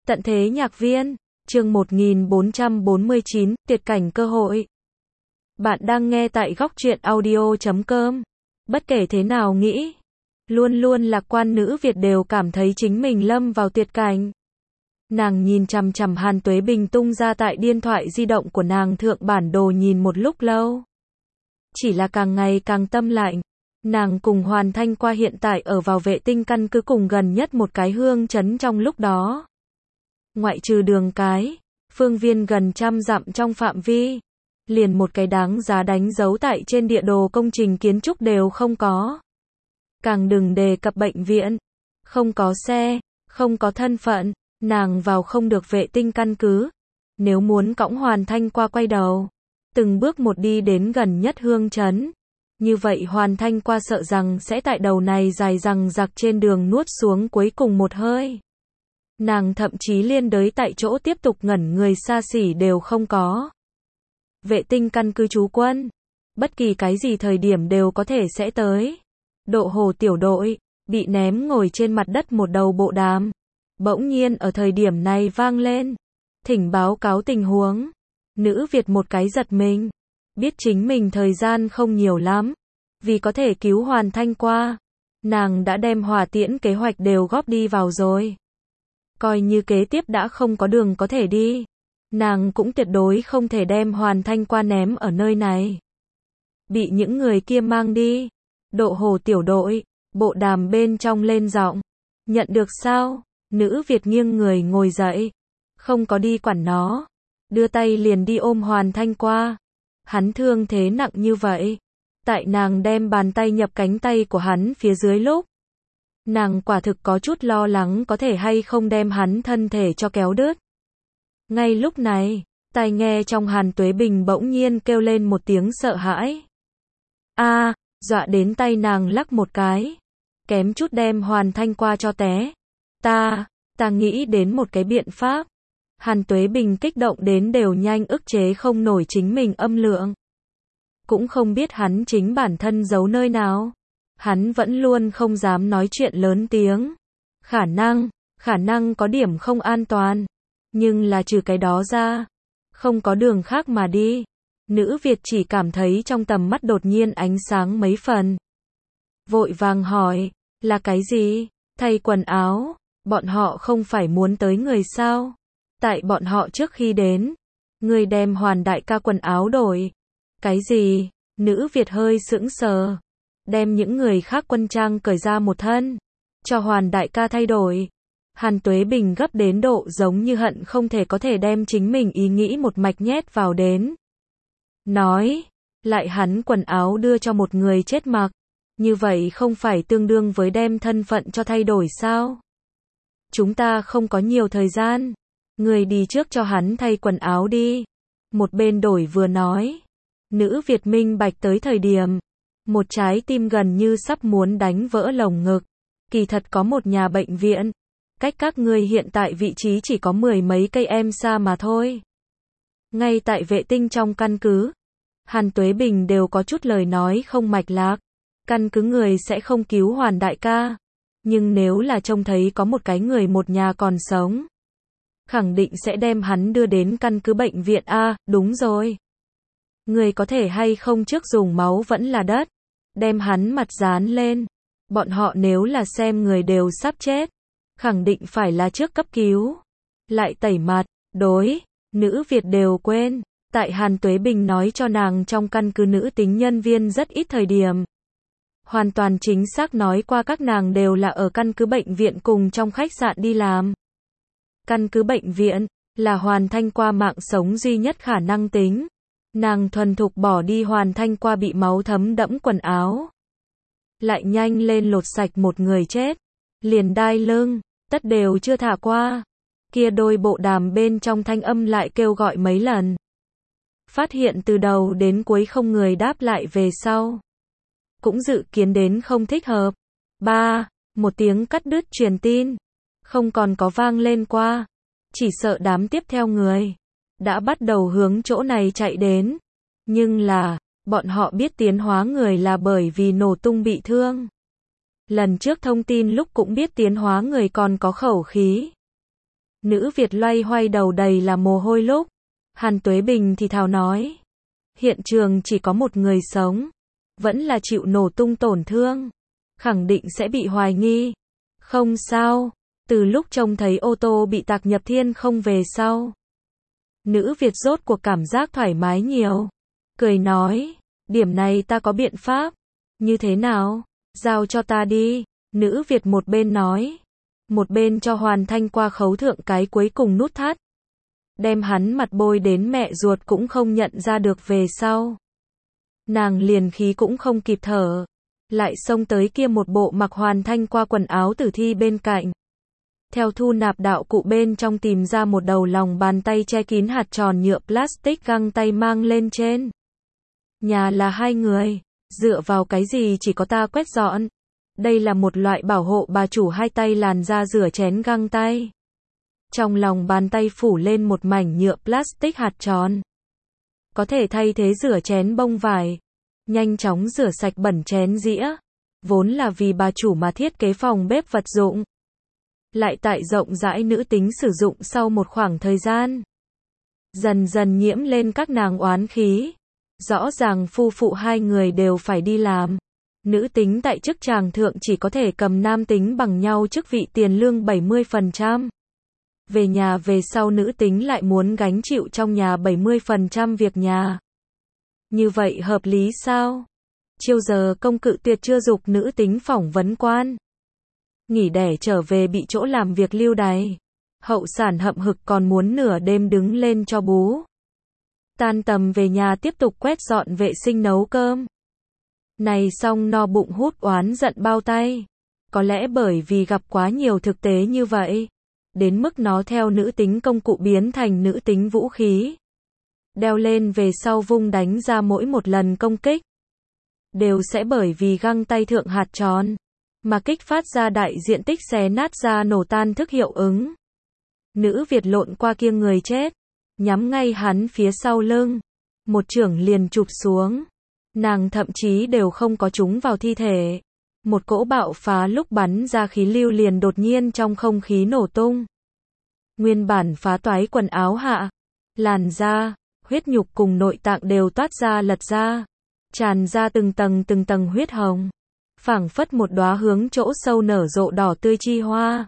Tận thế nhạc viên, chương 1449, tuyệt cảnh cơ hội. Bạn đang nghe tại góc truyện audio.com. Bất kể thế nào nghĩ, luôn luôn lạc quan nữ Việt đều cảm thấy chính mình lâm vào tuyệt cảnh. Nàng nhìn chằm chằm Hàn Tuế Bình tung ra tại điện thoại di động của nàng thượng bản đồ nhìn một lúc lâu. Chỉ là càng ngày càng tâm lạnh. Nàng cùng Hoàn Thanh Qua hiện tại ở vào vệ tinh căn cứ cùng gần nhất một cái hương trấn trong lúc đó. Ngoại trừ đường cái, phương viên gần trăm dặm trong phạm vi, liền một cái đáng giá đánh dấu tại trên địa đồ công trình kiến trúc đều không có. Càng đừng đề cập bệnh viện, không có xe, không có thân phận, nàng vào không được vệ tinh căn cứ. Nếu muốn cõng Hoàn Thanh Qua quay đầu, từng bước một đi đến gần nhất hương trấn, như vậy Hoàn Thanh Qua sợ rằng sẽ tại đầu này dài dằng dặc trên đường nuốt xuống cuối cùng một hơi. Nàng thậm chí liên đới tại chỗ tiếp tục ngẩn người xa xỉ đều không có. Vệ tinh căn cứ trú quân, bất kỳ cái gì thời điểm đều có thể sẽ tới. Độ Hồ tiểu đội, bị ném ngồi trên mặt đất một đầu bộ đàm. Bỗng nhiên ở thời điểm này vang lên. Thỉnh báo cáo tình huống. Nữ Việt một cái giật mình. Biết chính mình thời gian không nhiều lắm. Vì có thể cứu Hoàn Thanh Qua, nàng đã đem hỏa tiễn kế hoạch đều góp đi vào rồi. Coi như kế tiếp đã không có đường có thể đi, nàng cũng tuyệt đối không thể đem Hoàn Thanh Qua ném ở nơi này. Bị những người kia mang đi. Độ Hồ tiểu đội, bộ đàm bên trong lên giọng. Nhận được sao? Nữ Việt nghiêng người ngồi dậy. Không có đi quản nó. Đưa tay liền đi ôm Hoàn Thanh Qua. Hắn thương thế nặng như vậy. Tại nàng đem bàn tay nhập cánh tay của hắn phía dưới lúc, nàng quả thực có chút lo lắng có thể hay không đem hắn thân thể cho kéo đứt. Ngay lúc này, tai nghe trong Hàn Tuế Bình bỗng nhiên kêu lên một tiếng sợ hãi. A, dọa đến tay nàng lắc một cái, kém chút đem Hoàn Thanh Qua cho té. Ta nghĩ đến một cái biện pháp. Hàn Tuế Bình kích động đến đều nhanh ức chế không nổi chính mình âm lượng. Cũng không biết hắn chính bản thân giấu nơi nào. Hắn vẫn luôn không dám nói chuyện lớn tiếng. Khả năng có điểm không an toàn. Nhưng là trừ cái đó ra, không có đường khác mà đi. Nữ Việt chỉ cảm thấy trong tầm mắt đột nhiên ánh sáng mấy phần. Vội vàng hỏi, là cái gì? Thay quần áo, bọn họ không phải muốn tới người sao? Tại bọn họ trước khi đến, người đem Hoàn đại ca quần áo đổi. Cái gì? Nữ Việt hơi sững sờ. Đem những người khác quân trang cởi ra một thân, cho Hoàn đại ca thay đổi. Hàn Tuế Bình gấp đến độ giống như hận không thể có thể đem chính mình ý nghĩ một mạch nhét vào đến. Nói, lại hắn quần áo đưa cho một người chết mặc. Như vậy không phải tương đương với đem thân phận cho thay đổi sao? Chúng ta không có nhiều thời gian. Người đi trước cho hắn thay quần áo đi. Một bên đổi vừa nói. Nữ Việt minh bạch tới thời điểm, một trái tim gần như sắp muốn đánh vỡ lồng ngực. Kỳ thật có một nhà bệnh viện, cách các ngươi hiện tại vị trí chỉ có 10 mấy cây em xa mà thôi. Ngay tại vệ tinh trong căn cứ, Hàn Tuế Bình đều có chút lời nói không mạch lạc. Căn cứ người sẽ không cứu Hoàn đại ca, nhưng nếu là trông thấy có một cái người một nhà còn sống, khẳng định sẽ đem hắn đưa đến căn cứ bệnh viện a. Đúng rồi. Người có thể hay không trước dùng máu vẫn là đất, đem hắn mặt dán lên. Bọn họ nếu là xem người đều sắp chết, khẳng định phải là trước cấp cứu. Lại tẩy mặt, đối, nữ Việt đều quên. Tại Hàn Tuế Bình nói cho nàng trong căn cứ nữ tính nhân viên rất ít thời điểm. Hoàn toàn chính xác nói qua các nàng đều là ở căn cứ bệnh viện cùng trong khách sạn đi làm. Căn cứ bệnh viện, là Hoàn Thanh Qua mạng sống duy nhất khả năng tính. Nàng thuần thục bỏ đi Hoàn Thanh Qua bị máu thấm đẫm quần áo. Lại nhanh lên lột sạch một người chết. Liền đai lưng, tất đều chưa thả qua. Kia đôi bộ đàm bên trong thanh âm lại kêu gọi mấy lần. Phát hiện từ đầu đến cuối không người đáp lại về sau. Cũng dự kiến đến không thích hợp. Một tiếng cắt đứt truyền tin. Không còn có vang lên qua. Chỉ sợ đám tiếp theo người đã bắt đầu hướng chỗ này chạy đến. Nhưng là, bọn họ biết tiến hóa người là bởi vì nổ tung bị thương. Lần trước thông tin lúc cũng biết tiến hóa người còn có khẩu khí. Nữ Việt loay hoay đầu đầy là mồ hôi lúc. Hàn Tuế Bình thì thào nói. Hiện trường chỉ có một người sống. Vẫn là chịu nổ tung tổn thương. Khẳng định sẽ bị hoài nghi. Không sao. Từ lúc trông thấy ô tô bị tạc nhập thiên không về sau. Nữ Việt rốt cuộc cảm giác thoải mái nhiều. Cười nói. Điểm này ta có biện pháp. Như thế nào? Giao cho ta đi. Nữ Việt một bên nói. Một bên cho Hoàn Thanh qua khấu thượng cái cuối cùng nút thắt. Đem hắn mặt bôi đến mẹ ruột cũng không nhận ra được về sau. Nàng liền khí cũng không kịp thở. Lại xông tới kia một bộ mặc Hoàn Thanh qua quần áo tử thi bên cạnh. Theo thu nạp đạo cụ bên trong tìm ra một đầu lòng bàn tay che kín hạt tròn nhựa plastic găng tay mang lên trên. Nhà là 2 người. Dựa vào cái gì chỉ có ta quét dọn. Đây là một loại bảo hộ bà chủ 2 tay làn da rửa chén găng tay. Trong lòng bàn tay phủ lên một mảnh nhựa plastic hạt tròn. Có thể thay thế rửa chén bông vải. Nhanh chóng rửa sạch bẩn chén dĩa. Vốn là vì bà chủ mà thiết kế phòng bếp vật dụng. Lại tại rộng rãi nữ tính sử dụng sau một khoảng thời gian. Dần dần nhiễm lên các nàng oán khí. Rõ ràng phu phụ 2 người đều phải đi làm. Nữ tính tại chức tràng thượng chỉ có thể cầm nam tính bằng nhau chức vị tiền lương 70%. Về nhà về sau nữ tính lại muốn gánh chịu trong nhà 70% việc nhà. Như vậy hợp lý sao? Chiêu giờ công cự tuyệt chưa dục nữ tính phỏng vấn quan. Nghỉ đẻ trở về bị chỗ làm việc lưu đày. Hậu sản hậm hực còn muốn nửa đêm đứng lên cho bú. Tan tầm về nhà tiếp tục quét dọn vệ sinh nấu cơm. Này xong no bụng hút oán giận bao tay. Có lẽ bởi vì gặp quá nhiều thực tế như vậy. Đến mức nó theo nữ tính công cụ biến thành nữ tính vũ khí. Đeo lên về sau vung đánh ra mỗi một lần công kích. Đều sẽ bởi vì găng tay thượng hạt tròn. Mà kích phát ra đại diện tích xé nát ra nổ tan thức hiệu ứng. Nữ Việt lộn qua kia người chết. Nhắm ngay hắn phía sau lưng. Một chưởng liền chụp xuống. Nàng thậm chí đều không có trúng vào thi thể. Một cỗ bạo phá lúc bắn ra khí lưu liền đột nhiên trong không khí nổ tung. Nguyên bản phá toái quần áo hạ. Làn da, huyết nhục cùng nội tạng đều toát ra lật ra. Tràn ra từng tầng huyết hồng. Phảng phất một đóa hướng chỗ sâu nở rộ đỏ tươi chi hoa.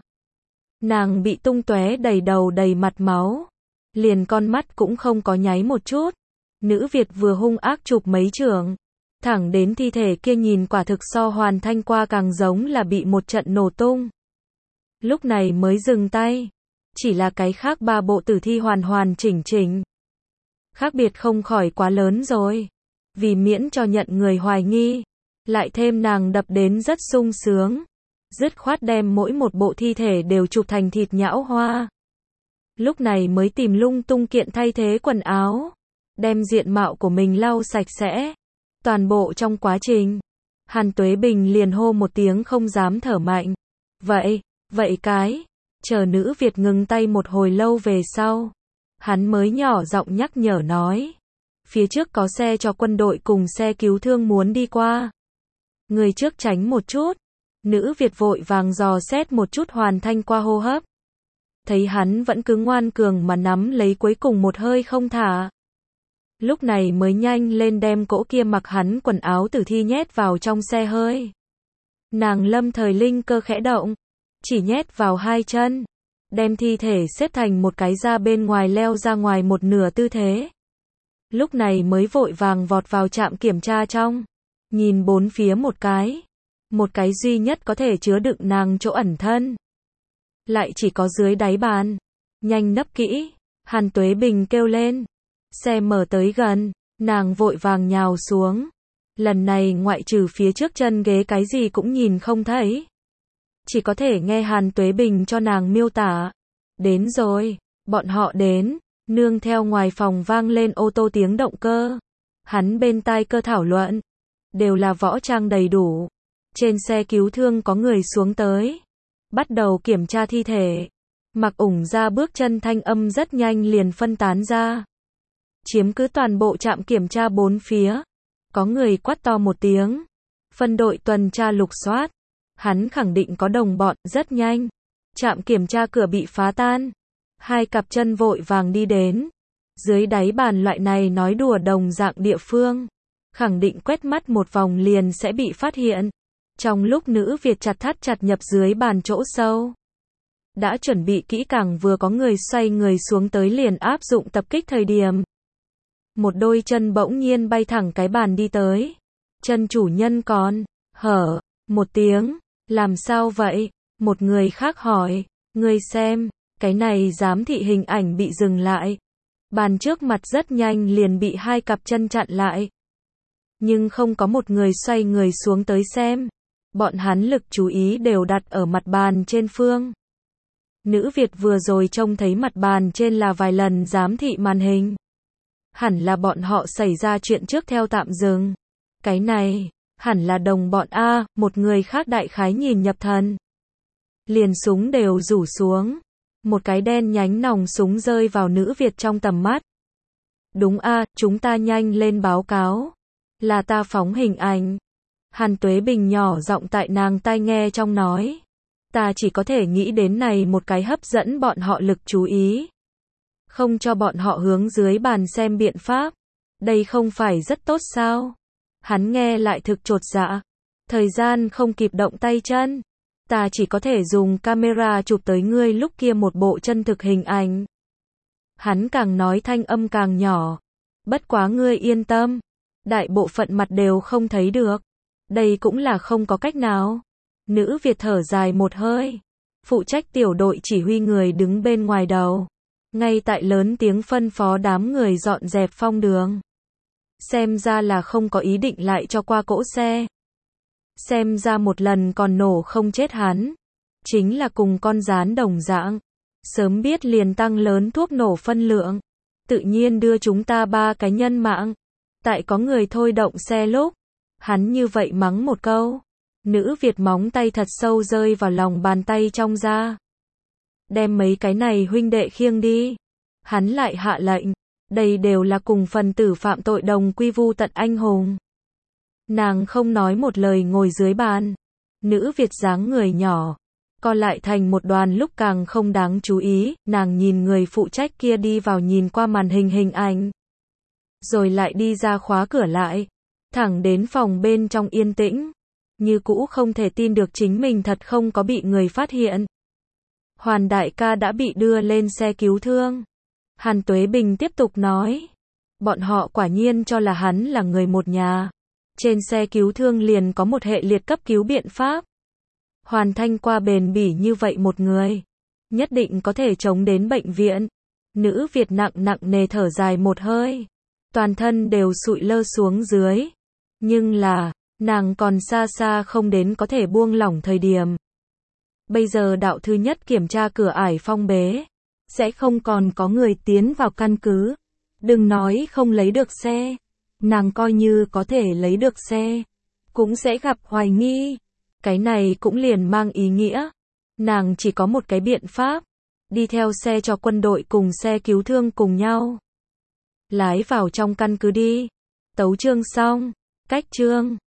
Nàng bị tung tóe đầy đầu đầy mặt máu. Liền con mắt cũng không có nháy một chút. Nữ Việt vừa hung ác chụp mấy chưởng. Thẳng đến thi thể kia nhìn quả thực so Hoàn Thanh qua càng giống là bị một trận nổ tung. Lúc này mới dừng tay. Chỉ là cái khác 3 bộ tử thi hoàn hoàn chỉnh chỉnh. Khác biệt không khỏi quá lớn rồi. Vì miễn cho nhận người hoài nghi. Lại thêm nàng đập đến rất sung sướng. Dứt khoát đem mỗi một bộ thi thể đều chụp thành thịt nhão hoa. Lúc này mới tìm lung tung kiện thay thế quần áo. Đem diện mạo của mình lau sạch sẽ. Toàn bộ trong quá trình. Hàn Tuế Bình liền hô một tiếng không dám thở mạnh. Vậy cái. Chờ nữ Việt ngừng tay một hồi lâu về sau. Hắn mới nhỏ giọng nhắc nhở nói. Phía trước có xe cho quân đội cùng xe cứu thương muốn đi qua. Người trước tránh một chút. Nữ Việt vội vàng dò xét một chút Hoàn Thanh qua hô hấp. Thấy hắn vẫn cứ ngoan cường mà nắm lấy cuối cùng một hơi không thả. Lúc này mới nhanh lên đem cỗ kia mặc hắn quần áo tử thi nhét vào trong xe hơi. Nàng lâm thời linh cơ khẽ động. Chỉ nhét vào 2 chân. Đem thi thể xếp thành một cái ra bên ngoài leo ra ngoài một nửa tư thế. Lúc này mới vội vàng vọt vào trạm kiểm tra trong. Nhìn bốn phía một cái. Một cái duy nhất có thể chứa đựng nàng chỗ ẩn thân. Lại chỉ có dưới đáy bàn. Nhanh nấp kỹ. Hàn Tuế Bình kêu lên. Xe mở tới gần. Nàng vội vàng nhào xuống. Lần này ngoại trừ phía trước chân ghế cái gì cũng nhìn không thấy. Chỉ có thể nghe Hàn Tuế Bình cho nàng miêu tả. Đến rồi. Bọn họ đến. Nương theo ngoài phòng vang lên ô tô tiếng động cơ. Hắn bên tai cơ thảo luận. Đều là võ trang đầy đủ. Trên xe cứu thương có người xuống tới. Bắt đầu kiểm tra thi thể. Mặc ủng ra bước chân thanh âm rất nhanh liền phân tán ra. Chiếm cứ toàn bộ trạm kiểm tra bốn phía. Có người quát to một tiếng. Phân đội tuần tra lục soát. Hắn khẳng định có đồng bọn rất nhanh. Trạm kiểm tra cửa bị phá tan. Hai cặp chân vội vàng đi đến. Dưới đáy bàn loại này nói đùa đồng dạng địa phương, khẳng định quét mắt một vòng liền sẽ bị phát hiện. Trong lúc nữ Việt chặt thắt chặt nhập dưới bàn chỗ sâu, đã chuẩn bị kỹ càng vừa có người xoay người xuống tới liền áp dụng tập kích thời điểm. Một đôi chân bỗng nhiên bay thẳng cái bàn đi tới. Chân chủ nhân còn hở một tiếng. Làm sao vậy? Một người khác hỏi. Ngươi xem, cái này giám thị hình ảnh bị dừng lại. Bàn trước mặt rất nhanh liền bị hai cặp chân chặn lại. Nhưng không có một người xoay người xuống tới xem. Bọn hắn lực chú ý đều đặt ở mặt bàn trên phương. Nữ Việt vừa rồi trông thấy mặt bàn trên là vài lần giám thị màn hình. Hẳn là bọn họ xảy ra chuyện trước theo tạm dừng. Cái này, hẳn là đồng bọn A, một người khác đại khái nhìn nhập thần. Liền súng đều rủ xuống. Một cái đen nhánh nòng súng rơi vào nữ Việt trong tầm mắt. Đúng A, chúng ta nhanh lên báo cáo. Là ta phóng hình ảnh. Hàn Tuế Bình nhỏ giọng tại nàng tai nghe trong nói. Ta chỉ có thể nghĩ đến này một cái hấp dẫn bọn họ lực chú ý. Không cho bọn họ hướng dưới bàn xem biện pháp. Đây không phải rất tốt sao? Hắn nghe lại thực chột dạ. Thời gian không kịp động tay chân. Ta chỉ có thể dùng camera chụp tới ngươi lúc kia một bộ chân thực hình ảnh. Hắn càng nói thanh âm càng nhỏ. Bất quá ngươi yên tâm. Đại bộ phận mặt đều không thấy được. Đây cũng là không có cách nào. Nữ Việt thở dài một hơi. Phụ trách tiểu đội chỉ huy người đứng bên ngoài đầu. Ngay tại lớn tiếng phân phó đám người dọn dẹp phong đường. Xem ra là không có ý định lại cho qua cỗ xe. Xem ra một lần còn nổ không chết hắn. Chính là cùng con gián đồng dạng. Sớm biết liền tăng lớn thuốc nổ phân lượng. Tự nhiên đưa chúng ta 3 cái nhân mạng. Tại có người thôi động xe lúc. Hắn như vậy mắng một câu. Nữ Việt móng tay thật sâu rơi vào lòng bàn tay trong da. Đem mấy cái này huynh đệ khiêng đi. Hắn lại hạ lệnh. Đây đều là cùng phần tử phạm tội đồng quy vu tận anh hùng. Nàng không nói một lời ngồi dưới bàn. Nữ Việt dáng người nhỏ. Co lại thành một đoàn lúc càng không đáng chú ý. Nàng nhìn người phụ trách kia đi vào nhìn qua màn hình ảnh. Rồi lại đi ra khóa cửa lại. Thẳng đến phòng bên trong yên tĩnh. Như cũ không thể tin được chính mình thật không có bị người phát hiện. Hoàn đại ca đã bị đưa lên xe cứu thương. Hàn Tuế Bình tiếp tục nói. Bọn họ quả nhiên cho là hắn là người một nhà. Trên xe cứu thương liền có một hệ liệt cấp cứu biện pháp. Hoàn Thanh qua bền bỉ như vậy một người. Nhất định có thể chống đến bệnh viện. Nữ Việt nặng nề thở dài một hơi. Toàn thân đều sụi lơ xuống dưới. Nhưng là, nàng còn xa xa không đến có thể buông lỏng thời điểm. Bây giờ đạo thứ nhất kiểm tra cửa ải phong bế. Sẽ không còn có người tiến vào căn cứ. Đừng nói không lấy được xe. Nàng coi như có thể lấy được xe. Cũng sẽ gặp hoài nghi. Cái này cũng liền mang ý nghĩa. Nàng chỉ có một cái biện pháp. Đi theo xe cho quân đội cùng xe cứu thương cùng nhau. Lái vào trong căn cứ đi. Tấu chương xong. Cách chương.